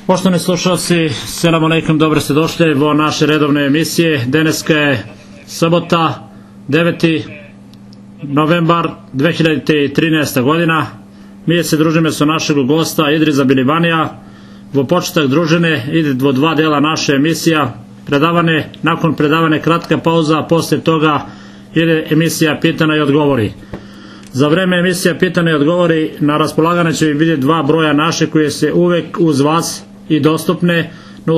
Poštovani slušalci, selam alejkum, dobro ste došli vo naše redovne emisije. Danas je sobota, 9. novembar 2013. godina. Mi se družimo sa našeg gosta Idrisa Bilibanija. Vo početak družine ide do dva dela naše emisija. Predavane, nakon predavane kratka pauza, poslije toga ide emisija pitanja i odgovori. Za vreme emisija pitanja i odgovori na raspolaganje će vidjeti dva broja naše koje se uvek uz vas i dostupne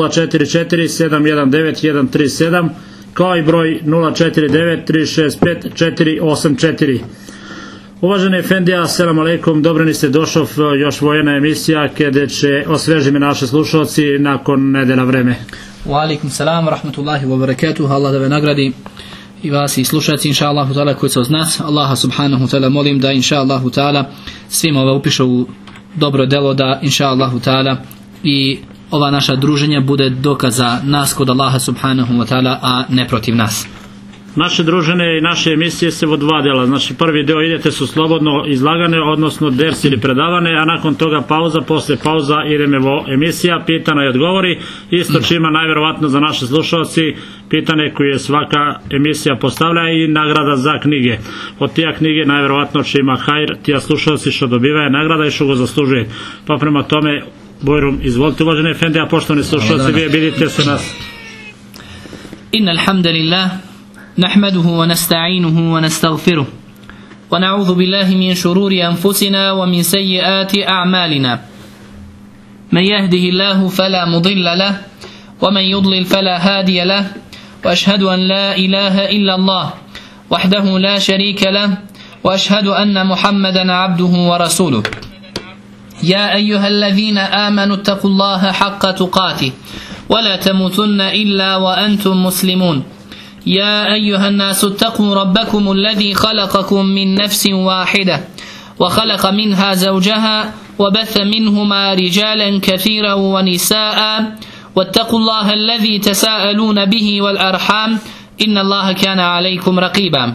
044 719 137 kao i broj 049 365 484. Uvaženi Efendija, selam alejkum, dobro niste došao još vojena emisija kada će osvežiti naše slušalci nakon nedela vreme. Wa alaikum salam wa rahmatullahi wa barakatuh. Allah da ve nagradi i vas i slušalci inša Allahu ta'ala koji su od nas. Allaha subhanahu ta'ala molim da inša Allahu ta'ala svima ova upiše u dobro delo, da inša Allahu ta'ala i ova naša druženja bude dokaz za nas kod Allaha subhanahu wa ta'ala, a ne protiv nas. Naše družine i naše emisije se vo dva dela. Znači prvi dio idete su slobodno izlagane, odnosno ders ili predavane, a nakon toga pauza, posle pauza ideme vo emisija pitanja i odgovori. Isto čima najvjerovatno za naše slušalci pitanje koje svaka emisija postavlja i nagrada za knjige. Od tija knjige najvjerovatno čima hajr, tija slušalci što dobivaju nagrada i što go zaslužuje. Pa prema tome, Bojrum, izvolite uvaženi Efendi, a poštovani slušalci, vi vidite se nas. Inna alhamdulillah نحمده ونستعينه ونستغفره ونعوذ بالله من شرور أنفسنا ومن سيئات أعمالنا من يهده الله فلا مضل له ومن يضلل فلا هادي له وأشهد أن لا إله إلا الله وحده لا شريك له وأشهد أن محمدا عبده ورسوله يا أيها الذين آمنوا اتقوا الله حق تقاته ولا تموتن إلا وأنتم مسلمون يا أيها الناس اتقوا ربكم الذي خلقكم من نفس واحدة وخلق منها زوجها وبث منهما رجالا كثيرا ونساء واتقوا الله الذي تساءلون به والأرحام إن الله كان عليكم رقيبا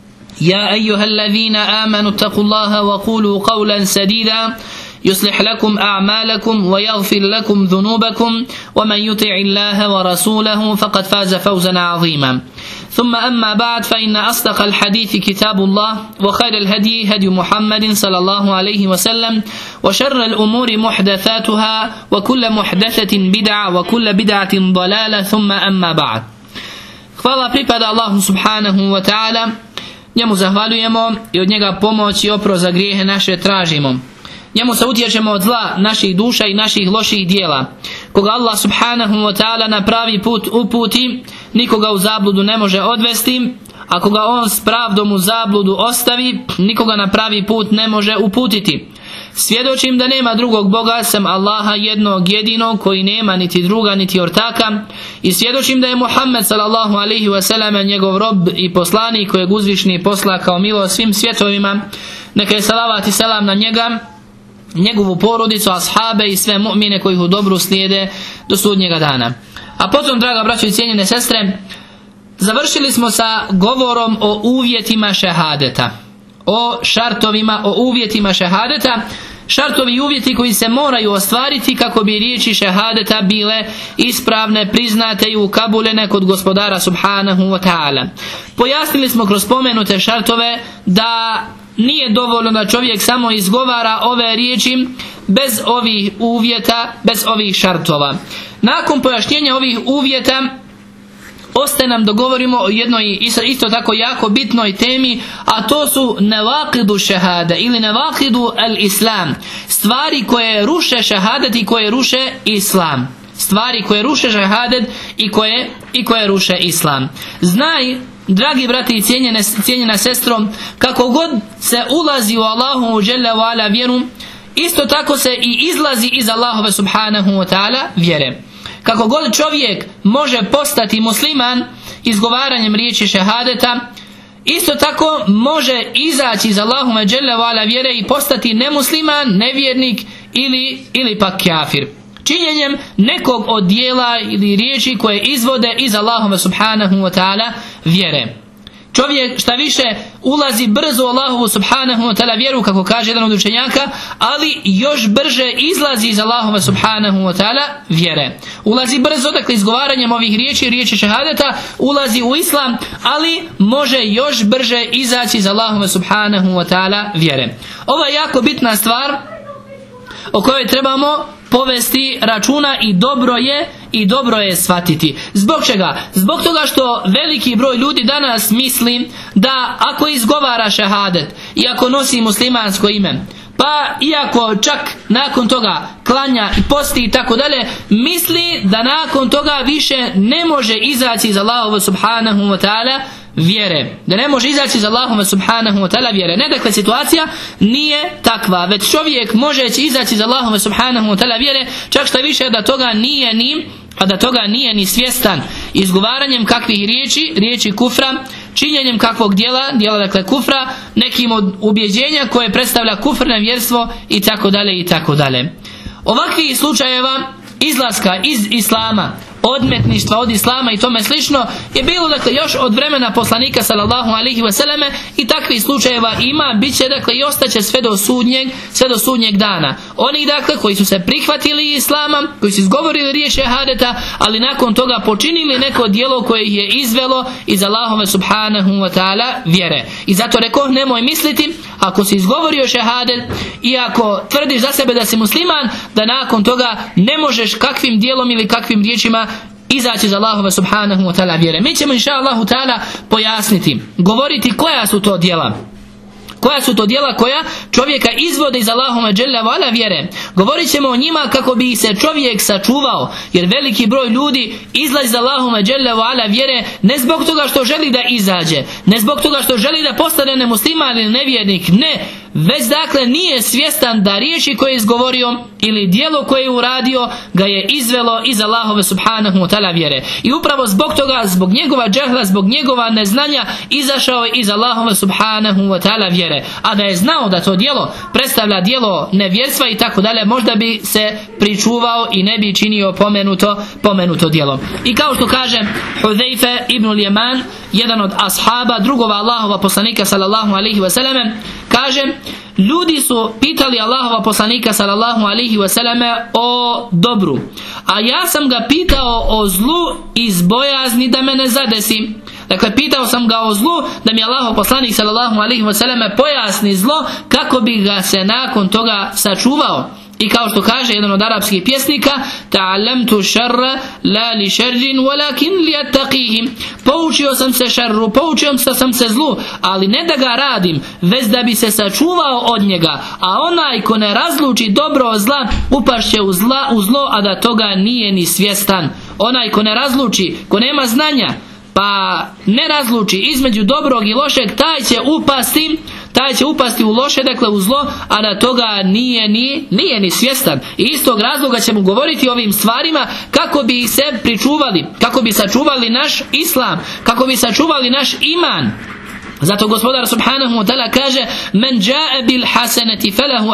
يا أيها الذين آمنوا اتقوا الله وقولوا قولا سديدا يصلح لكم أعمالكم ويغفر لكم ذنوبكم ومن يطع الله ورسوله فقد فاز فوزا عظيما ثم أما بعد فإن أصدق الحديث كتاب الله وخير الهدي هدي محمد صلى الله عليه وسلم وشر الأمور محدثاتها وكل محدثة بدعة وكل بدعة ضلالة ثم أما بعد. Hvala pripada Allahu subhanahu wa ta'ala, njemu zahvaljujemo i od njega pomoć i oprost za grijehe naše tražimo. Njemu se utječemo od zla naših duša i naših loših dijela. Koga Allah subhanahu wa ta'ala na pravi put uputi, nikoga u zabludu ne može odvesti, a koga on s pravdom u zabludu ostavi, nikoga na pravi put ne može uputiti. Svjedočim da nema drugog Boga sem Allaha jednog jedinog koji nema niti druga niti ortaka, i svjedočim da je Muhammed sallallahu alaihi wasallam njegov rob i poslanik kojeg uzvišni posla kao milost svim svjetovima. Neka je salavat i selam na njega, njegovu porodicu, ashabe i sve mu'mine koji u dobru slijede do sudnjega dana. A potom, draga braćo i cijenjene sestre, završili smo sa govorom o uvjetima šehadeta, o šartovima, o uvjetima šehadeta, šartovi i uvjeti koji se moraju ostvariti kako bi riječi šehadeta bile ispravne, priznate i ukabulene kod gospodara subhanahu wa ta'ala. Pojasnili smo kroz spomenute šartove da nije dovoljno da čovjek samo izgovara ove riječi bez ovih uvjeta, bez ovih šartova. Nakon pojašnjenja ovih uvjeta ostaje nam da govorimo o jednoj isto tako jako bitnoj temi, a to su nevakidu šehada ili nevakidu al-islam, stvari koje ruše šehadet i koje ruše islam. Stvari koje ruše šehadet i koje ruše islam. Znaj, dragi brati i cijenjena sestro, kako god se ulazi u Allahu dželle ve ala vjeru, isto tako se i izlazi iz Allahove subhanahu wa ta'ala vjere. Kako god čovjek može postati musliman izgovaranjem riječi šehadeta, isto tako može izaći iz Allahove dželle ve ala vjere i postati nemusliman, nevjernik ili pak kafir, činjenjem nekog od dijela ili riječi koje izvode iz Allahove subhanahu wa ta'ala vjere. Čovjek šta više ulazi brzo u Allahovu subhanahu wa ta'ala vjeru, kako kaže jedan od učenjaka, ali još brže izlazi iz Allahova subhanahu wa ta'ala vjere. Ulazi brzo, dakle izgovaranjem ovih riječi šehadeta, ulazi u islam, ali može još brže izaći iz Allahova subhanahu wa ta'ala vjere. Ovo je jako bitna stvar o kojoj trebamo povesti računa i dobro je shvatiti. Zbog čega? Zbog toga što veliki broj ljudi danas misli da ako izgovara šehadet i ako nosi muslimansko ime, pa iako čak nakon toga klanja i posti i tako dalje, misli da nakon toga više ne može izaći iz Allahova subhanahu wa ta'ala vjere. Da ne može izaći iz Allahova subhanahu wa ta'ala vjere. Ne, dakle situacija nije takva, već čovjek može izaći iz Allahova subhanahu wa ta'ala vjere, čak što više da toga nije ni svjestan, izgovaranjem kakvih riječi kufra, činjenjem kakvog djela dakle kufra, nekim od ubjeđenja koje predstavlja kufr, nevjerstvo i tako dalje i tako dalje. Ovakvih slučajeva izlaska iz islama, odmetništva od islama i tome slično je bilo dakle još od vremena poslanika sallallahu alejhi ve selleme, i takvih slučajeva ima, bit će dakle i ostaće sve do sudnjeg dana. Oni dakle koji su se prihvatili islama, koji su izgovorili riječ šehadeta, ali nakon toga počinili neko djelo koje ih je izvelo iz Allahove subhanahu wa ta'ala vjere. I zato rekoh, nemoj misliti ako si izgovorio šehadet i ako tvrdiš za sebe da si musliman, da nakon toga ne možeš kakvim djelom ili kakvim riječima izaći iz Allahove subhanahu wa ta'ala vjere. Mi ćemo inša Allahu ta'ala pojasniti, govoriti koja su to djela koja čovjeka izvode iz Allahove dželle ve ala vjere. Govorit ćemo o njima kako bi se čovjek sačuvao, jer veliki broj ljudi izlazi iz Allahove dželle ve ala vjere ne zbog toga što želi da izađe, ne zbog toga što želi da postane nemusliman ili nevjernik, ne, već dakle nije svjestan da riječi koje je izgovorio ili djelo koje je uradio ga je izvelo iz Allahove subhanahu wa ta'ala vjere. I upravo zbog toga, zbog njegova džehla, zbog njegova neznanja, izašao je iz Allahove subhanahu wa ta'ala vjere. A da je znao da to djelo predstavlja djelo nevjerstva i tako dalje, možda bi se pričuvao i ne bi činio pomenuto djelo. I kao što kaže Hudejfe ibn al-Yaman, jedan od ashaba, drugova Allahova poslanika sallallahu alaihi wa sallam, kaže: ljudi su pitali Allahova poslanika sallallahu alaihi wa sallam o dobru, a ja sam ga pitao o zlu iz bojazni da me ne zadesi. Dakle, pitao sam ga o zlu, da mi Allahov poslanik sallallahu alaihi wa sallam pojasni zlo kako bi ga se nakon toga sačuvao. I kao što kaže jedan od arapskih pjesnika: ta'allamtu šarra la li šarrin walakin li attaqihim. Poučio sam se šarru, poučio sam se zlu, ali ne da ga radim, već da bi se sačuvao od njega. A onaj ko ne razluči dobro od zla, upašće u zlo, a da toga nije ni svjestan. Onaj ko ne razluči, ko nema znanja, pa ne razluči između dobrog i lošeg, taj će upasti u loše, dakle u zlo, a da toga nije ni svjestan. I iz tog razloga ćemo govoriti o ovim stvarima kako bi se pričuvali, kako bi sačuvali naš islam, kako bi sačuvali naš iman. Zato gospodar subhanahu wa ta'ala kaže: men ja'a bil hasanati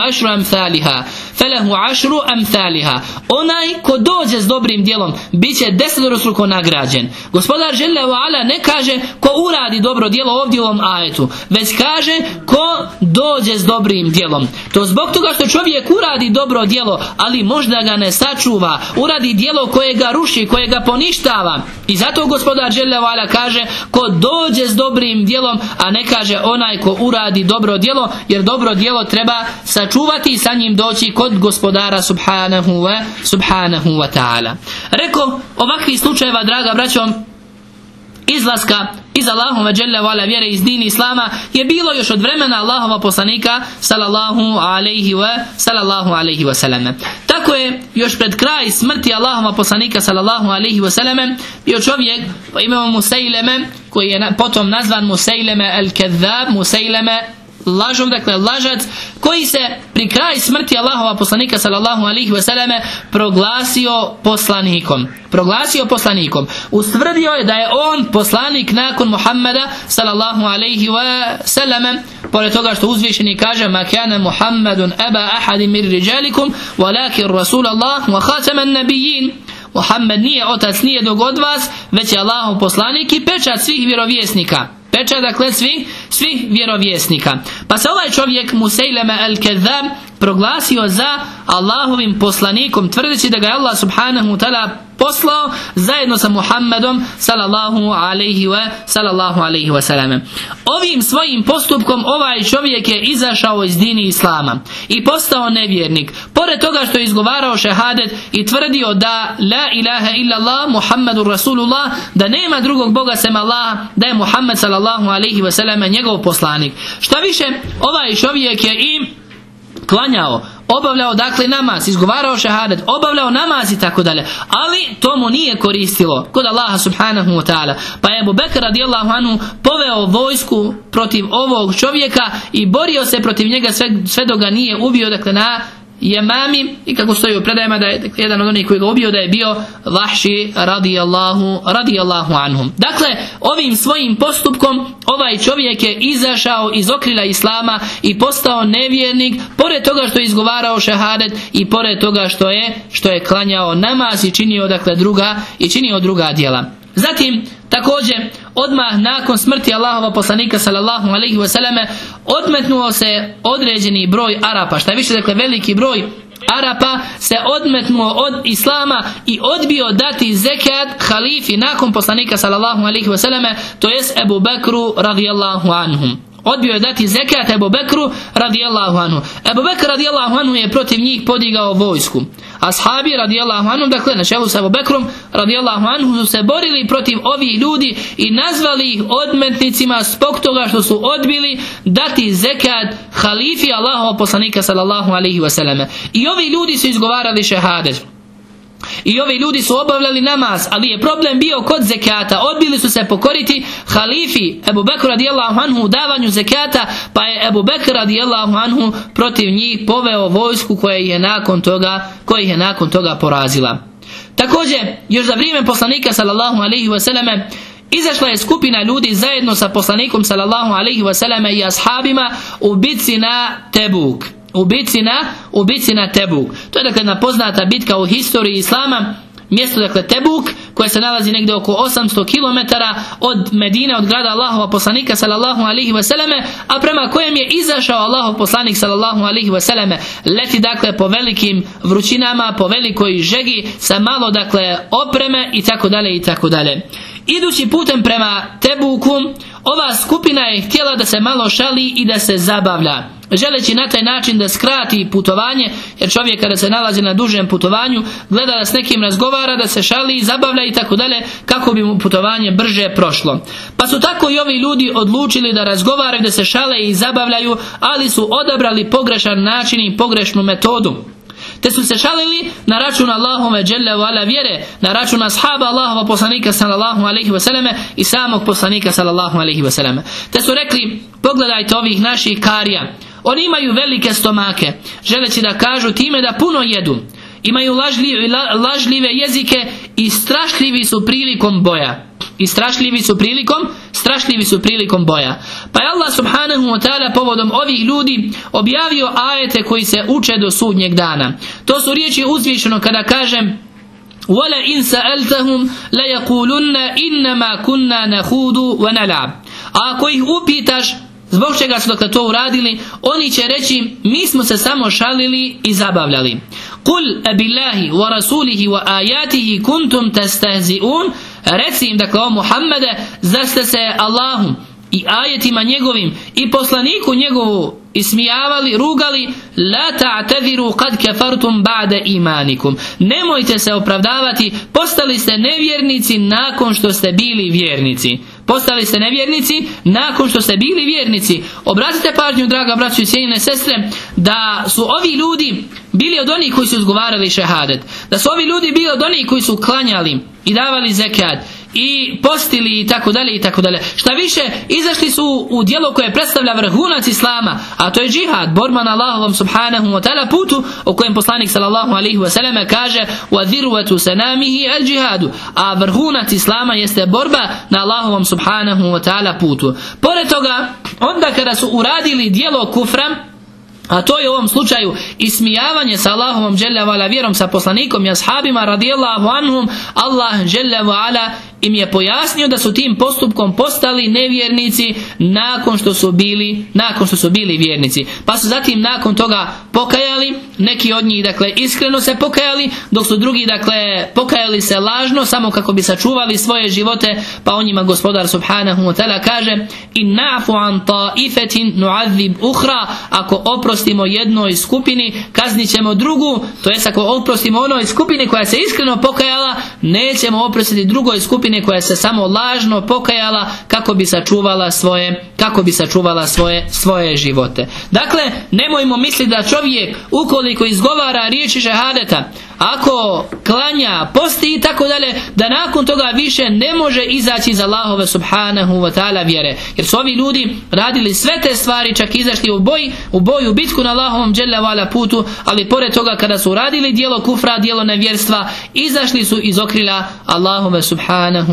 falahu ashru amthaliha. Onaj ko dođe s dobrim djelom biće 10-struko nagrađen. Gospodar dželle ve ala ne kaže ko uradi dobro djelo ovdje u ovom ajetu, već kaže ko dođe s dobrim djelom. To zbog toga što čovjek uradi dobro djelo, ali možda ga ne sačuva, uradi djelo koje ga ruši, koje ga poništava. I zato gospodar dželle ve ala kaže ko dođe s dobrim djelom, a ne kaže onaj ko uradi dobro djelo, jer dobro djelo treba sačuvati i sa njim doći kod gospodara subhanahu wa ta'ala. Reko, ovakvih slučajeva, draga braćo, izlaska iz Allahove dželle ve ala vjere, iz dini islama, je bilo još od vremena Allahova poslanika sallallahu alaihi wa sallam. Tako je još pred kraj smrti Allahova poslanika sallallahu alaihi wa sallam bio čovjek po imenu Musejleme, koji je potom nazvan Musejleme al-Kedhab, Musejleme lažov, dakle lažac, koji se pri kraj smrti Allahova poslanika sallallahu alaihi wa sallam proglasio poslanikom. Ustvrdio je da je on poslanik nakon Muhammeda sallallahu alaihi wa sallam, pored toga što uzvišeni kaže: ma kana Muhammadun aba ahadin min rijalikum walakin Rasulallah wa khataman nabiyyin. Muhammed nije otac nijednog od vas, već je Allahov poslanik i pečat svih vjerovjesnika. pečat, dakle svi vjerovjesnika. Pa se ovaj čovjek Musejleme el-Kedhab proglasio za Allahovim poslanikom, tvrdeći da ga je Allah subhanahu wa ta'ala poslao zajedno sa Muhammedom sallallahu alaihi wa sallam. Ovim svojim postupkom ovaj čovjek je izašao iz dini Islama i postao nevjernik. Pored toga što je izgovarao šehadet i tvrdio da la ilaha illallah Muhammedur Rasulullah, da nema drugog Boga sem Allaha, da je Muhammed sallallahu alaihi wa sallam njegov poslanik. Šta više, ovaj čovjek je i klanjao, obavljao dakle namaz, izgovarao šehadet, obavljao namaz i tako dalje, ali to mu nije koristilo kod Allaha subhanahu wa ta'ala. Pa je Ebu Bekr radijallahu anhu poveo vojsku protiv ovog čovjeka i borio se protiv njega sve dok ga nije ubio, dakle na Jemami, i kako stoji u predajama da je jedan od onih koji ga ubio da je bio Vahši radijallahu anhum. Dakle, ovim svojim postupkom ovaj čovjek je izašao iz okrila Islama i postao nevjernik, pored toga što je izgovarao šehadet i pored toga što je klanjao namaz i činio druga djela. Zatim, također, odmah nakon smrti Allahova poslanika sallallahu alaihi wa sallame odmetnuo se određeni broj Arapa, šta više, dakle veliki broj Arapa se odmetnuo od Islama i odbio dati zekat halifi nakon poslanika sallallahu alaihi wa sallame, to jest Ebu Bekru radijallahu anhum. Odbio je dati zekat Ebu Bekru radijallahu anhu. Ebu Bekr radijallahu anhu je protiv njih podigao vojsku. Ashabi radijallahu anhu, dakle na čelu sa Ebu Bekrom radijallahu anhu, su se borili protiv ovih ljudi i nazvali ih odmetnicima zbog toga što su odbili dati zekat halifi Allahov poslanika sallallahu alaihi wa sallam. I ovi ljudi su izgovarali šehadet. I ovi ljudi su obavljali namaz, ali je problem bio kod zekata. Odbili su se pokoriti halifi Ebu Bekru radijallahu anhu u davanju zekata, pa je Ebu Bekr radijallahu anhu protiv njih poveo vojsku koja je nakon toga porazila. Također, još za vrijeme poslanika sallallahu alaihi wa sallame izašla je skupina ljudi zajedno sa poslanikom sallallahu alaihi wa sallame i ashabima u bitci na Tebuk. U bitci na Tebuk. To je dakle jedna poznata bitka u historiji Islama. Mjesto dakle Tebuk, koje se nalazi negdje oko 800 km od Medine, od grada Allahova poslanika sallallahu alaihi wa sallame, a prema kojem je izašao Allahov poslanik sallallahu alaihi wa sallame. Leti dakle po velikim vrućinama, po velikoj žegi, sa malo dakle opreme i tako dalje i tako dalje. Idući putem prema Tebuku, ova skupina je htjela da se malo šali i da se zabavlja, želeći na taj način da skrati putovanje, jer čovjek kada se nalazi na dužem putovanju gleda da s nekim razgovara, da se šali i zabavlja i tako dalje, kako bi mu putovanje brže prošlo. Pa su tako i ovi ljudi odlučili da razgovaraju, da se šale i zabavljaju, ali su odabrali pogrešan način i pogrešnu metodu. Te su se šalili na račun Allahove dželle ve ala vjere, na račun ashaba Allahova poslanika sallallahu alejhi ve selleme i samog poslanika sallallahu alejhi ve selleme. Te su rekli: pogledajte ovih naših karija, oni imaju velike stomake, želeći da kažu time da puno jedu. Imaju lažljive jezike i strašljivi su prilikom boja. Strašljivi su prilikom boja. Pa je Allah subhanahu wa ta'ala povodom ovih ljudi objavio ajete koji se uče do sudnjeg dana. To su riječi uzvišeno kada kažem: وَلَا إِنْ سَأَلْتَهُمْ لَيَقُولُنَّ إِنَّمَا كُنَّا نَخُودُ وَنَلَعَبُ. A ako ih upitaš zbog čega su dakle to uradili, oni će reći: mi smo se samo šalili i zabavljali. قُلْ أَبِلَّهِ وَرَسُولِهِ وَآيَاتِهِ كُنْتُمْ تَسْتَهْزِئُونَ. Reci im, dakle, o Muhammede, zar ste se Allahom i ajetima njegovim i poslaniku njegovu ismijavali, rugali? La ta'tadiru kad kafartum ba'da imanikum. Nemojte se opravdavati, postali ste nevjernici nakon što ste bili vjernici. Obratite pažnju, draga braćo i cijenjene sestre, da su ovi ljudi bili od onih koji su izgovarali šehadet, da su ovi ljudi bili od onih koji su klanjali i davali zekat i postili i tako dalje i tako dalje. Šta više, izašli su u djelo koje predstavlja vrhunac Islama, a to je džihad, borba na Allahovom subhanahu wa ta'ala putu, o kojem poslanik sallallahu alaihi wa sallam kaže: wa dhirwatu sanamihi al džihadu. A vrhunac Islama jeste borba na Allahovom subhanahu wa ta'ala putu. Pored toga, onda kada su uradili djelo kufra, a to je u ovom slučaju ismijavanje sa Allahovom dželle ve ala vjerom, sa poslanikom i ashabima radijallahu anhum, Allah dželle ve ala im je pojasnio da su tim postupkom postali nevjernici nakon što su bili vjernici. Pa su zatim nakon toga pokajali, neki od njih dakle iskreno se pokajali, dok su drugi dakle pokajali se lažno samo kako bi sačuvali svoje živote, pa o njima gospodar subhanahu wa ta'ala kaže: in na'fu an ta'ifatin nu'adhib ukhra, ako oprostimo jednoj skupini kaznit ćemo drugu, to jest ako oprostimo onoj skupini koja se iskreno pokajala, nećemo oprostiti drugoj skupini koja se samo lažno pokajala kako bi sačuvala svoje živote. Dakle, nemojmo misliti da čovjek ukoliko izgovara riječi šehadeta, ako klanja, posti i tako dalje, da nakon toga više ne može izaći iz Allahove subhanahu wa ta'ala vjere. Jer su ovi ljudi radili sve te stvari, čak izašli u boju, bitku na Allahovom dželle ve ala putu, ali pored toga kada su radili djelo kufra, djelo nevjerstva, izašli su iz okrila Allahove subhanahu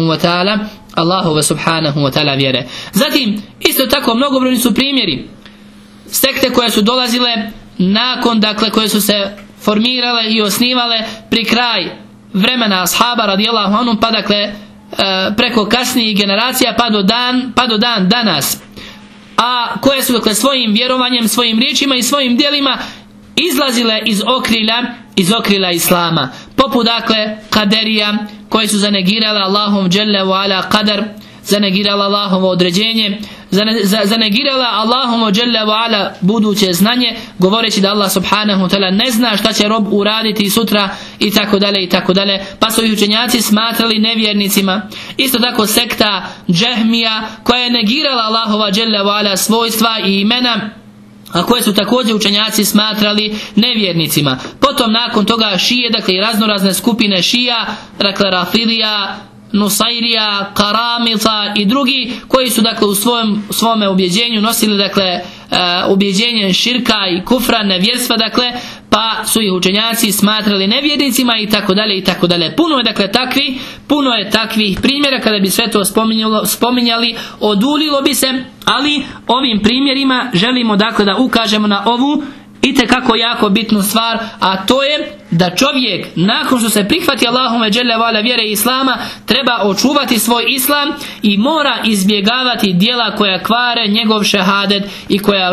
wa ta'ala vjere. Zatim, isto tako mnogobrojni su primjeri sekte koje su dolazile nakon, dakle, koje su se formirale i osnivale pri kraj vremena ashaba radijallahu anhum, pa dakle preko kasnijih generacija pa do dan danas, a koje su dakle svojim vjerovanjem, svojim riječima i svojim djelima izlazile iz okrila islama, poput dakle kaderija, koji su zanegirale Allahom dželle ve ala qadar, zanegirala Allahovo određenje, zanegirala Allahovo dželle ve ala buduće znanje, govoreći da Allah subhanahu wa ta'ala ne zna šta će rob uraditi sutra i tako dalje, pa su ih učenjaci smatrali nevjernicima. Isto tako sekta Džehmija, koja je negirala Allahova dželle ve ala svojstva i imena, a koje su također učenjaci smatrali nevjernicima. Potom nakon toga šije, dakle i raznorazne skupine šija, dakle Rafidija, Nusairija, Karamita i drugi, koji su dakle u svome ubjeđenju nosili dakle ubjeđenje širka i kufra, nevjerstva, dakle, pa su ih učenjaci smatrali nevjernicima i tako dalje. Puno je takvih primjera. Kada bi sve to spominjali, oduljilo bi se, ali ovim primjerima želimo dakle da ukažemo na ovu itekako jako bitnu stvar, a to je da čovjek nakon što se prihvati Allahume dželle ve ala vjere islama treba očuvati svoj islam i mora izbjegavati djela koja kvare njegov šehadet i koja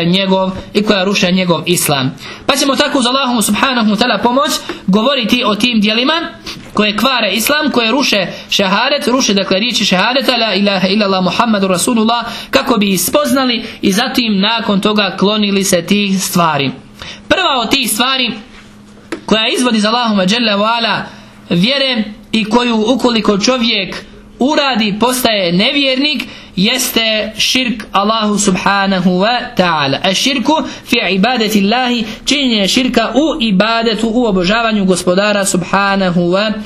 ruše njegov islam. Pa ćemo tako uz Allahu subhanahu wa ta'ala pomoć govoriti o tim djelima koje kvare islam, koje ruše šehadet, ruše dakle riječi šehadeta la ilaha illallah Muhammadur Rasulullah, kako bi ispoznali i zatim nakon toga klonili se tih stvari. Prva od tih stvari koja izvodi za Allahuma dželle ve ala vjere i koju ukoliko čovjek uradi postaje nevjernik, jeste širk Allahu subhanahu wa ta'ala. A širku fi ibadeti Allahi, činjenje širka u ibadetu, u obožavanju gospodara subhanahu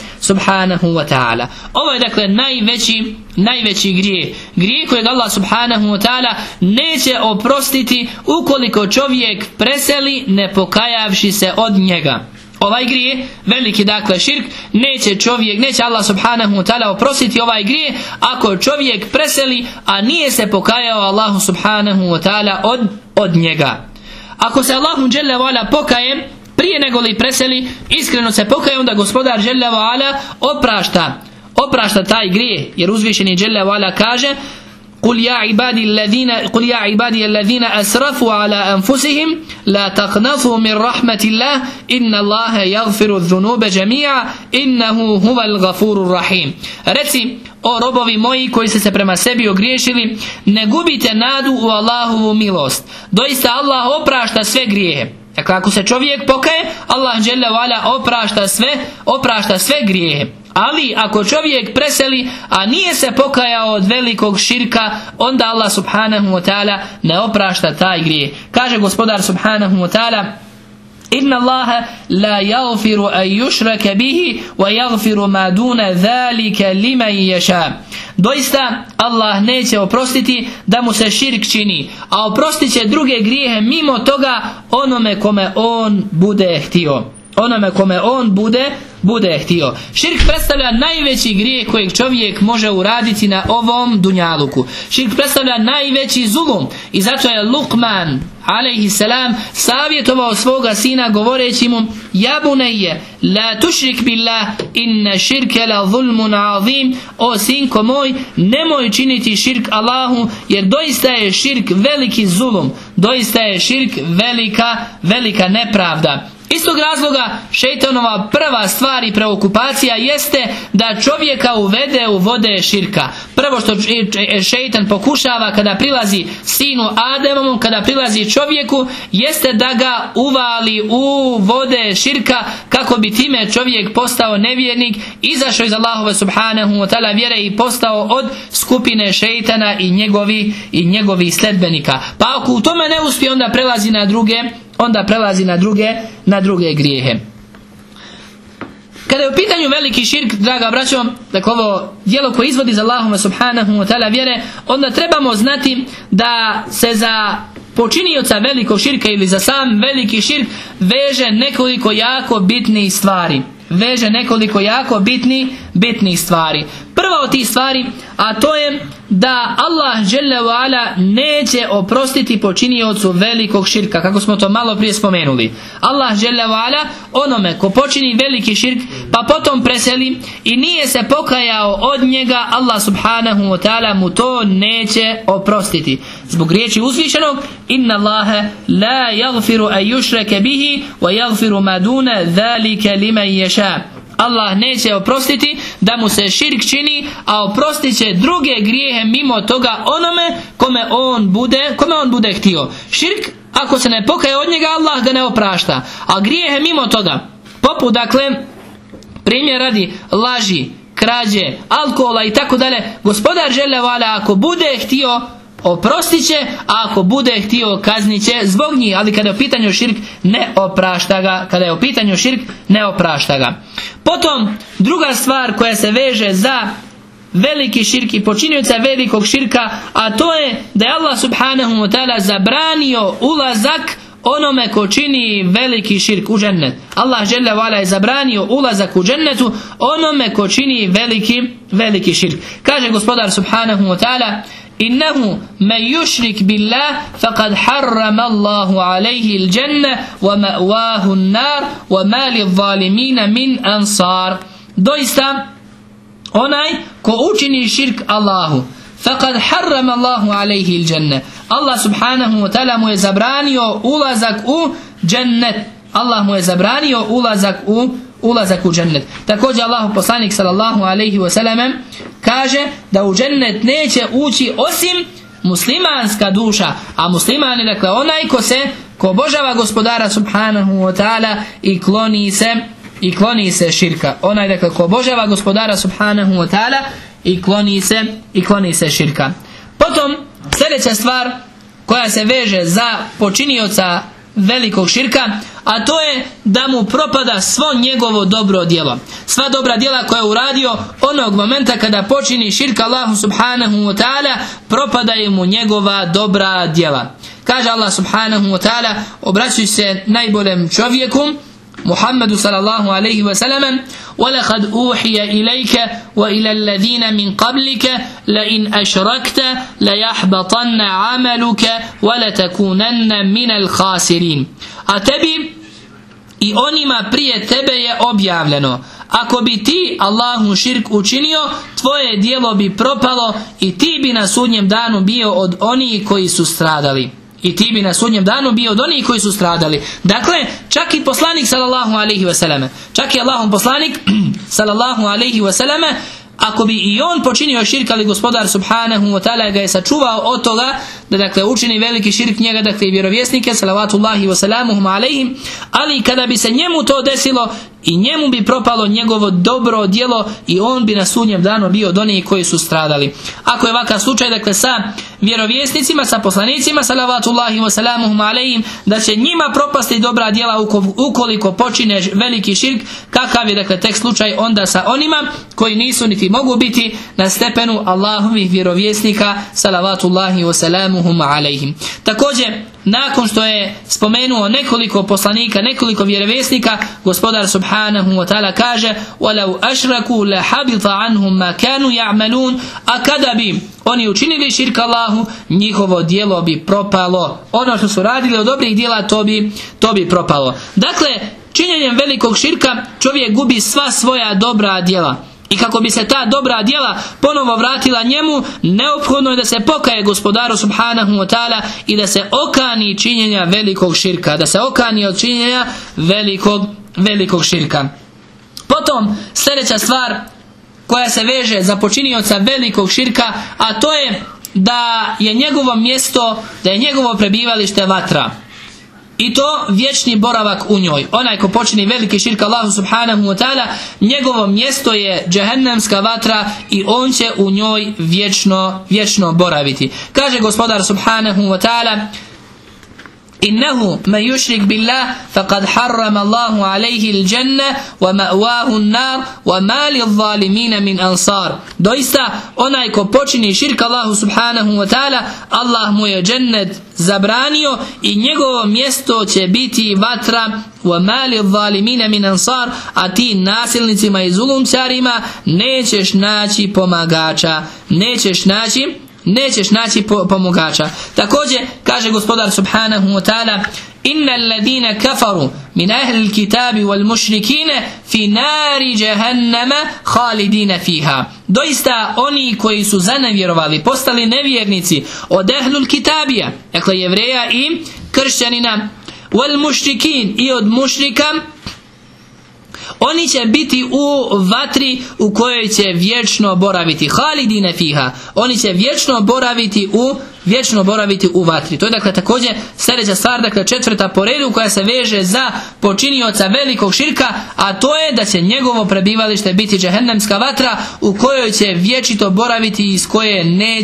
wa ta'ala. Ovo je dakle najveći grijeh kojeg Allah subhanahu wa ta'ala neće oprostiti ukoliko čovjek preseli ne pokajavši se od njega. Ovaj grijeh, veliki dakle širk, neće Allah subhanahu wa ta'ala oprostiti ovaj grijeh ako čovjek preseli, a nije se pokajao Allahu subhanahu wa ta'ala od njega. Ako se Allahu dželle ve ala pokaje prije nego li preseli, iskreno se pokaje, onda gospodar dželle ve ala oprašta taj grijeh, jer uzvišeni dželle ve ala kaže: قل يا عبادي الذين أسرفوا على أنفسهم لا تقنطوا من رحمة الله إن الله يغفر الذنوب جميعا إنه هو الغفور الرحيم. Reci, o robovi moji koji ste se prema sebi ogriješili, ne gubite nadu u Allahovu milost. Doista Allah oprašta sve grijehe. Dakle, ako se čovjek pokaje, Allah dželle ve ala oprašta sve grijehe. Ali ako čovjek preseli, a nije se pokajao od velikog širka, onda Allah subhanahu wa ta'ala ne oprašta taj grijeh. Kaže gospodar subhanahu wa ta'ala: Inna Allaha la yaghfiru an yushraka bihi wa yaghfiru ma duna zalika liman yasha. Doista Allah neće oprostiti da mu se širk čini, a oprostit će druge grijehe mimo toga onome kome on bude htio. onome kome on bude htio. Širk predstavlja najveći grijeh kojeg čovjek može uraditi na ovom dunjaluku. Širk predstavlja najveći zulum i zato je Luqman alejhi selam savjetovao svoga sina govoreći mu: ja bunayya la tušrik billah inna širke la zulmun azim. O sinko moj, nemoj činiti širk Allahu, jer doista je širk veliki zulum, doista je širk velika nepravda. Istog razloga šejtanova prva stvar i preokupacija jeste da čovjeka uvede u vode širka. Prvo što šejtan pokušava kada prilazi sinu Ademovu, kada prilazi čovjeku, jeste da ga uvali u vode širka kako bi time čovjek postao nevjernik, izašao iz Allahove subhanahu wa ta'ala vjere i postao od skupine šejtana i njegovi sledbenika. Pa ako u tome ne uspije, onda prelazi na druge grijehe. Kada je u pitanju veliki širk, draga braćo, dakle ovo djelo koje izvodi za Allahuma subhanahu wa ta'ala vjere, onda trebamo znati da se za počinioca velikog širka ili za sam veliki širk veže nekoliko jako bitnih stvari. Prva od tih stvari, a to je da Allah dželle ve ala neće oprostiti počiniocu velikog širka, kako smo to malo prije spomenuli. Allah dželle ve ala onome ko počini veliki širk pa potom preseli i nije se pokajao od njega, Allah subhanahu wa ta'ala mu to neće oprostiti. Zbog riječi uzvišenog: inna Allaha la yaghfiru an yushraka bihi wa yaghfiru ma duna zalika liman yasha. Allah neće oprostiti da mu se širk čini, a oprostit će druge grijehe mimo toga onome kome on bude htio. Širk, ako se ne pokaje od njega, Allah ga ne oprašta. A grijehe mimo toga, poput dakle primjer radi laži, krađe, alkohola i tako dalje, gospodar dželle ve ala ako bude htio oprostit će, a ako bude htio kaznit će zbog njih. Ali kada je u pitanju širk, ne oprašta ga. Potom druga stvar koja se veže za veliki širk i počinioca velikog širka, a to je da je Allah subhanahu wa ta'ala zabranio ulazak onome ko čini veliki širk u džennet. Allah dželle ve ala je zabranio ulazak u džennetu onome ko čini veliki širk. Kaže gospodar subhanahu wa ta'ala: innahu man yushrik billah faqad harrama Allahu alayhi al-jannah wa ma'wahu an-nar wa ma lidh-dhalimin min ansar. Doista onaj ko učini širk Allahu, faqad harrama Allahu alayhi al-jannah, Allah subhanahu wa ta'ala mu je zabranio ulazak u džennet. Allah mu je zabranio ulazak u džennet. Također Allahu poslanik sallallahu alejhi ve sellem kaže da u džennet neće ući osim muslimanska duša, a musliman je dakle onaj ko obožava gospodara subhanahu wa ta'ala i kloni se širka. Onaj dakle ko obožava gospodara subhanahu wa ta'ala i kloni se širka. Potom sljedeća stvar koja se veže za počinioca velikog širka, a to je da mu propada svo njegovo dobro djelo. Sva dobra djela koja je uradio onog momenta kada počini širka Allahu subhanahu wa ta'ala, propadaju mu njegova dobra djela. Kaže Allah subhanahu wa ta'ala obraćajući se najboljem čovjeku Muhammedu sallallahu alaihi wa sallam: وَلَقَدْ أُوحِيَ إِلَيْكَ وَإِلَى الَّذِينَ مِنْ قَبْلِكَ لَإِنْ أَشْرَكْتَ لَيَحْبَطَنَّ عَمَلُكَ وَلَتَكُونَنَّ مِنَ الْخَاسِرِينَ. A tebi i onima prije tebe je objavljeno: ako bi ti Allahu širk učinio, tvoje djelo bi propalo i ti bi na sudnjem danu bio od onih koji su stradali. Dakle, čak i poslanik sallallahu alejhi ve selleme, čak i Allahov poslanik sallallahu alejhi ve selleme, ako bi i on počinio širk, ali gospodar subhanahu wa ta'ala ga je sačuvao od toga da dakle učini veliki širk, njega dakle i vjerovjesnike salavatullahi wa salamuhum alejhim, ali kada bi se njemu to desilo, i njemu bi propalo njegovo dobro djelo i on bi na sudnjem danu bio od onih koji su stradali. Ako je ovakav slučaj, dakle, sa vjerovjesnicima, sa poslanicima, salavatullahi wa salamuhum alejhim, da će njima propasti dobra djela ukoliko počine veliki širk, kakav je, dakle, tek slučaj onda sa onima koji nisu niti mogu biti na stepenu Allahovih vjerovjesnika, salavatullahi wa salamuhum alejhim. Također, nakon što je spomenuo nekoliko poslanika, nekoliko vjerovjesnika, gospodar subhanahu wa ta'ala kaže: وَلَوْ أَشْرَكُوا لَحَبِطَ عَنْهُمْ مَا كَانُوا يَعْمَلُونَ. A kada bi oni učinili širk Allahu, njihovo djelo bi propalo. Ono što su radili od dobrih djela, to bi propalo. Dakle, činjenjem velikog širka čovjek gubi sva svoja dobra djela. I kako bi se ta dobra djela ponovo vratila njemu, neophodno je da se pokaje gospodaru subhanahu wa ta'ala i da se okani činjenja velikog širka, da se okani od činjenja velikog širka. Potom sljedeća stvar koja se veže za počinioca velikog širka, a to je da je njegovo mjesto, da je njegovo prebivalište vatra. I to vječni boravak u njoj. Onaj ko počini veliki širk Allahu subhanahu wa ta'ala, njegovo mjesto je džehennemska vatra i on će u njoj vječno boraviti. Kaže gospodar subhanahu wa ta'ala: innahu man yushrik billah faqad harrama Allahu alayhi al-janna wa ma'wahu an-nar wa ma lil-zalimin min ansar. Doista onaj ko počini širk Allahu subhanahu wa ta'ala, Allah mu je džennet zabranio i njegovo mjesto će biti vatra. wa ma lil-zalimin min ansar. A ti nasilnicima i zulumčarima nećeš naći pomagača, nećeš naći pomogača. Također kaže gospodar subhanahu wa ta'ala: innal ladina kafaru min ahli al-kitabi wal mushrikina fi nari jahannama khalidina fiha. Doista oni koji su zanevjerovali, postali nevjernici od ahlul kitabija, dakle jevreja i kršćanina, wal mushrikin i od mušrika, oni će biti u vatri u kojoj će vječno boraviti. Halidine fiha. Oni će vječno boraviti u vatri. To je, dakle, također sljedeća stvar, dakle, četvrta po redu koja se veže za počinioca velikog širka, a to je da će njegovo prebivalište biti džehennemska vatra u kojoj će vječito boraviti i iz koje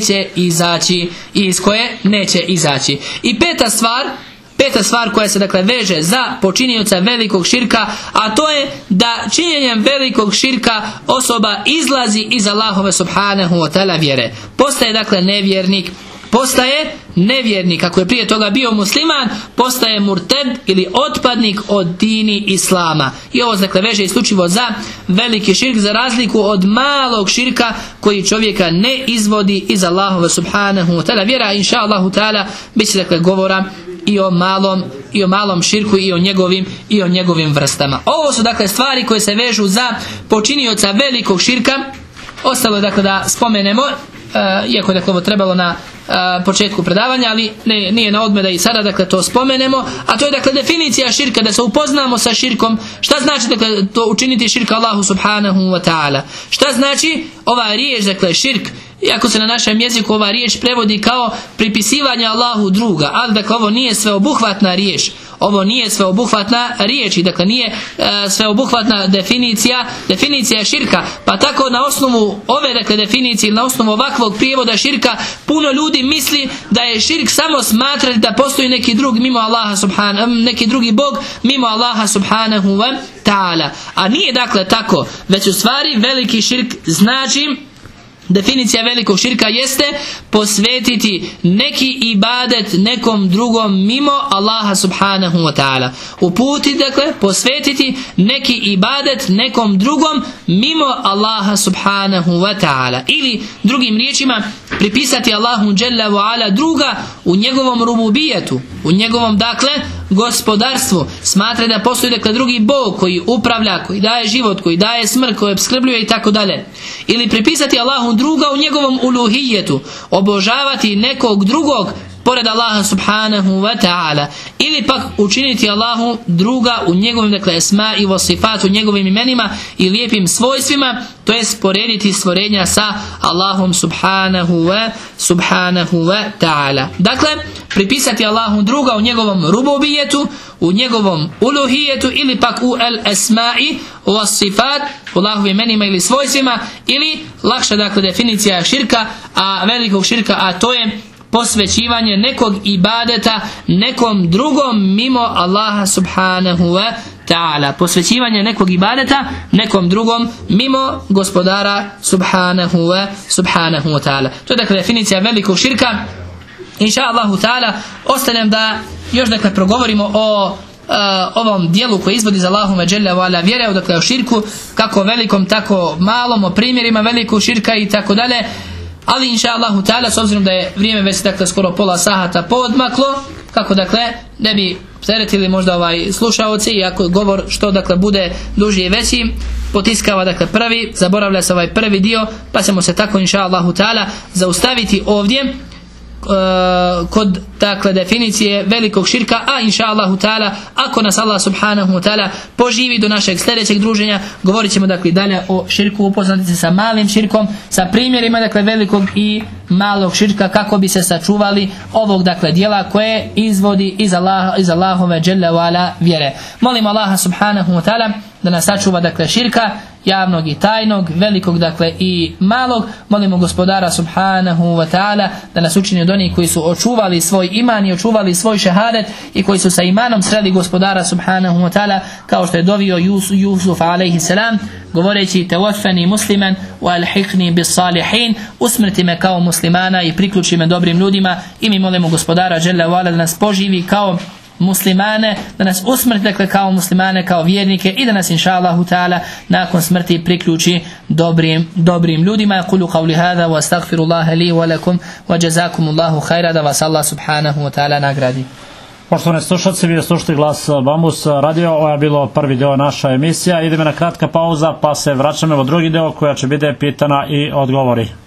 neće izaći. I peta stvar koja se, dakle, veže za počinioca velikog širka, a to je da činjenjem velikog širka osoba izlazi iz Allahove subhanahu wa ta'ala vjere. Postaje, dakle, nevjernik. Ako je prije toga bio musliman, postaje murted ili otpadnik od dini islama. I ovo, dakle, veže isključivo za veliki širk, za razliku od malog širka koji čovjeka ne izvodi iz Allahove subhanahu wa ta'ala vjera. Inša Allahu ta'ala bit će, dakle, govora i o malom širku i o njegovim vrstama. Ovo su, dakle, stvari koje se vežu za počinioca velikog širka. Ostalo je, dakle, da spomenemo, iako je, dakle, ovo trebalo na početku predavanja, ali nije na odmet da i sada, dakle, to spomenemo, a to je, dakle, definicija širka, da se upoznamo sa širkom. Šta znači, dakle, to učiniti širka Allahu subhanahu wa ta'ala? Šta znači ova riječ, dakle, širk? Iako se na našem jeziku ova riječ prevodi kao pripisivanje Allahu druga, ali, dakle, ovo nije sveobuhvatna riječ. I, dakle, nije sveobuhvatna definicija širka. Pa tako na osnovu ove, dakle, definicije, na osnovu ovakvog prijevoda širka, puno ljudi misli da je širk samo smatrati da postoji neki drugi bog mimo Allaha subhanahu wa ta'ala. A nije, dakle, tako, već u stvari veliki širk znači, definicija velikog širka jeste posvetiti neki ibadet nekom drugom mimo Allaha subhanahu wa ta'ala. Uputiti, dakle, posvetiti neki ibadet nekom drugom mimo Allaha subhanahu wa ta'ala. Ili drugim riječima pripisati Allahu dželle ve ala druga u njegovom rububijetu, u njegovom, dakle, gospodarstvu. Smatra da postoji, dakle, drugi bog koji upravlja, koji daje život, koji daje smrt, koji opskrbljuje i tako dalje. Ili pripisati Allahu druga u njegovom uluhijetu, obožavati nekog drugog pored Allaha subhanahu wa ta'ala, ili pak učiniti Allahu druga u njegovim, dakle, esma i vasifat, u njegovim imenima i lijepim svojstvima, to je sporediti stvorenja sa Allahom subhanahu wa ta'ala. Dakle, pripisati Allahu druga u njegovom rububijetu, u njegovom uluhijetu, ili pak u el-esma'i was-sifat, u Allahovim imenima ili svojstvima, ili lakša, dakle, definicija širka, a velikog širka, a to je posvećivanje nekog ibadeta nekom drugom mimo Allaha subhanahu wa ta'ala. Posvećivanje nekog ibadeta nekom drugom mimo gospodara subhanahu wa ta'ala. To je, dakle, definicija velikog širka. Inša Allahu ta'ala, ostanem da još, dakle, progovorimo o ovom dijelu koji izvodi za Allahumma dželle ve ala vjere, dakle, o širku, kako velikom, tako malom, o primjerima velikog širka i tako dalje. Ali inša Allahu ta'ala, s obzirom da je vrijeme već, dakle, skoro pola sahata poodmaklo, kako, dakle, ne bi teretili možda slušaoci, i ako govor što, dakle, bude duži i veći, potiskava, dakle, zaboravlja se ovaj prvi dio, pa ćemo se tako inša Allahu ta'ala zaustaviti ovdje kod, dakle, definicije velikog širka, a inša Allahu ta'ala, ako nas Allah subhanahu wa ta'ala poživi do našeg sljedećeg druženja, govorit ćemo, dakle, dalje o širku, upoznati se sa malim širkom, sa primjerima, dakle, velikog i malog širka, kako bi se sačuvali ovog, dakle, dijela koje izvodi iz Allahove dželle ve ala vjere. Molim Allaha subhanahu wa ta'ala da nas sačuva, dakle, širka javnog i tajnog, velikog, dakle, i malog. Molimo gospodara subhanahu wa ta'ala da nas učini od onih koji su očuvali svoj iman i očuvali svoj šehadet i koji su sa imanom sreli gospodara subhanahu wa ta'ala, kao što je dovio Jusuf alaihi salam, govoreći: tawaffani musliman wa alhiqni bis salihin, usmrti me kao muslimana i priključi me dobrim ljudima. I mi molimo gospodara dželle ve ala da nas poživi kao muslimane, da nas usmrti, dakle, kao muslimane, kao vjernike, i da nas inša Allahu ta'ala nakon smrti priključi dobrim ljudima. Kulu qavli hada wa astaghfirullaha li wa lakum wa jazakumullahu khaira, da vas Allah subhanahu wa ta'ala nagradi. Poštovani slušalci, vi slušate Glas Bambus radio, ovo je bilo prvi dio naša emisija. Idemo na kratka pauza, pa se vraćamo u drugi dio koja će biti pitana i odgovori.